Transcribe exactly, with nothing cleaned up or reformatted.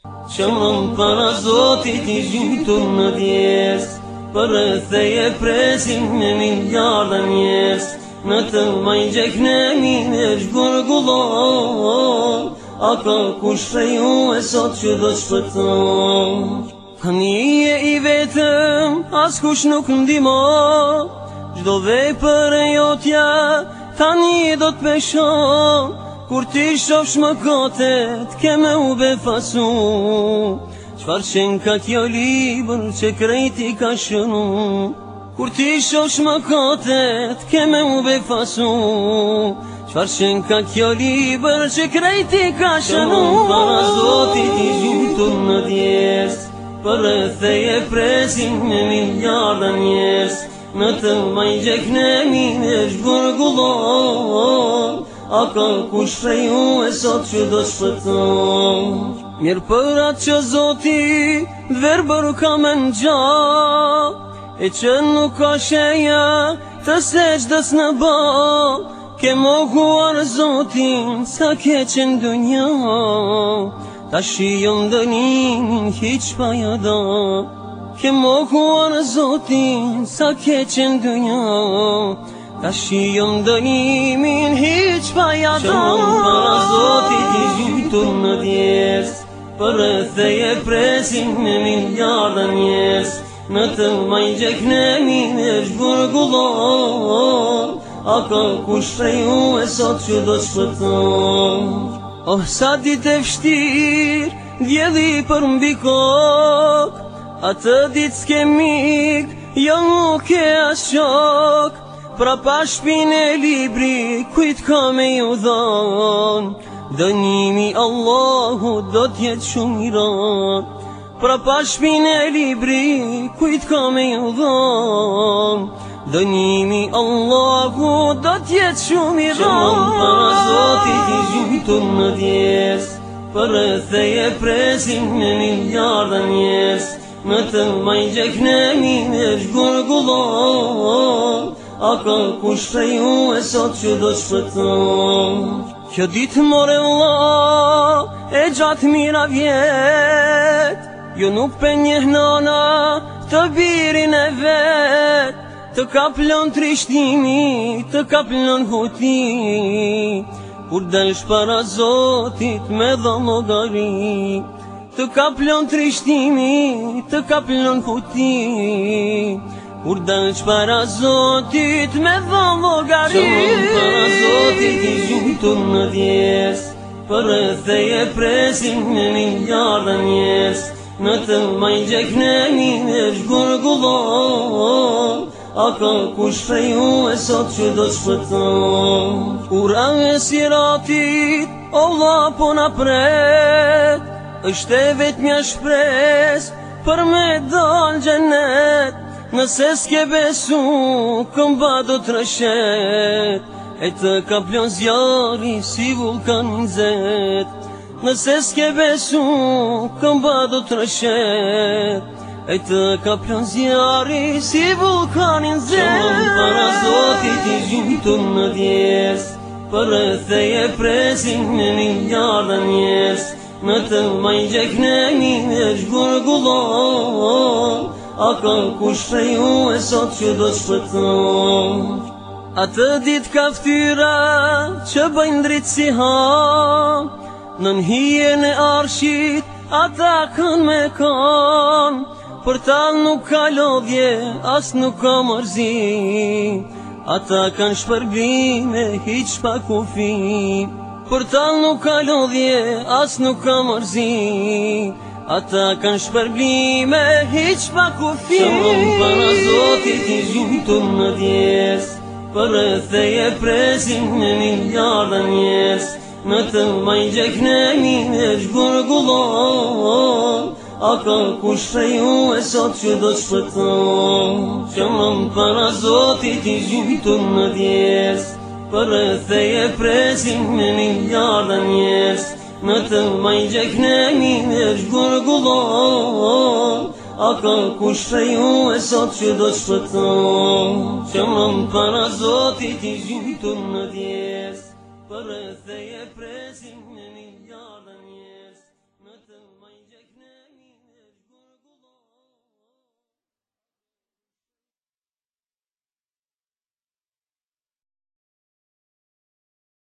që mën para Zotit I gjytur në djes, për rëtheje presim me miljarda njerës, në të maj gjeknemi me shgurgullon, a ka kush të ju e sot që do shpëton. Tani e I vetëm, as kush nuk ndimo, gjdo vepër e jotja, tani do t'peshon, kur ti shofsh më kotet, ke me u befasu, qfar qen ka kjo libër që krejti ka shënu, kur ti shofsh më kotet, ke me u befasu, qfar qen ka kjo libër që krejti ka shënu. Që mën para Zotit I gjytur në djes, për rëtheje presim me miljarda njerës, në të maj gjeknemi me shgurgullon, a ka kush të ju e sot që do shpëton. Mirë për atë që Zoti dverbër ka me në gjak, e që nuk ka shenja të sejdës në bak, ke mohuar Zotin sa ke qenë dunja, ta shijon dënimin hiq pa jada, ke mohuar Zotin sa ke qenë dunja, ta shijon dënimin hiq pa jada. Që mën para Zotit I gjytur në djes, për rëtheje presim me miljarda njerës, në të maj gjeknemi me shgurgullon, a ka kush të ju e sot që do shpëton. Oh, sa dit e vështir, djeli për mbi kok, atë dit s'ke mik, jo nuk e as shok, pra pa shpin e libri, kujt ka me ju dhon, dënimi Allahu do t'jet shumë I ron, pra pa shpin e libri, kujt ka me ju dhon, dënimi Allahu do t'jet shumë I ron. Që mën para Zotit I gjytur në djes, për rëtheje presim me miljarda njerës, në të maj gjeknemi me shgurgullon, a ka kush të ju e sot që do shpëton. Kjo ditë more Allah e gjatë mira vjet, jo nuk për njeh nana të birin e vet, të kaplon trishtimi, të kaplon huti, kur delsh para Zotit me dha llogari, të kaplon trishtimi, të kaplon huti, kur delsh para Zotit me dha llogari. Që mën para Zotit I gjytur në djes, për rëtheje presim me miljarda njerës, në të maj gjeknemi me shgurgullon, a ka kush të ju e sot që do shpëton. Ura e siratit, Allah po na pret, është e vetmja shpres për me dal xhenet, nëse s'ke besu këmba do t'rëshet, e të kaplon zjari si vulkanin zet, nëse s'ke besu këmba do t'rëshet, e të kaplon zjari si vulkanin zet. Që mën para Zotit I gjytur në djes, për rëtheje presim me miljarda njerës, në të maj gjeknemi me shgurgullon, a ka kush të ju e sot që do shpëton. Atë dit ka ftyra që bëjnë dritë si han, nën hijen e arshit ata kanë me kan, për tal nuk ka lodhje, as nuk ka mërzi, ata kanë shpërblime hiq pa kufi, për tal nuk ka lodhje, as nuk ka mërzi, ata kanë shpërblime hiq pa kufi. Që mën para Zotit I gjytur në djes, për rëtheje presim me miljarda njerës, në të maj gjeknemi me shgurgullon, a ka kush të ju e sot që do shpëton. Që mën para Zotit I gjytur në djes, për rëtheje presim me miljarda njerës, në të maj gjeknemi me shgurgullon, a ka kush të ju e sot që do shpëton. Që mën para Zotit I gjytur në djes, për rëtheje presim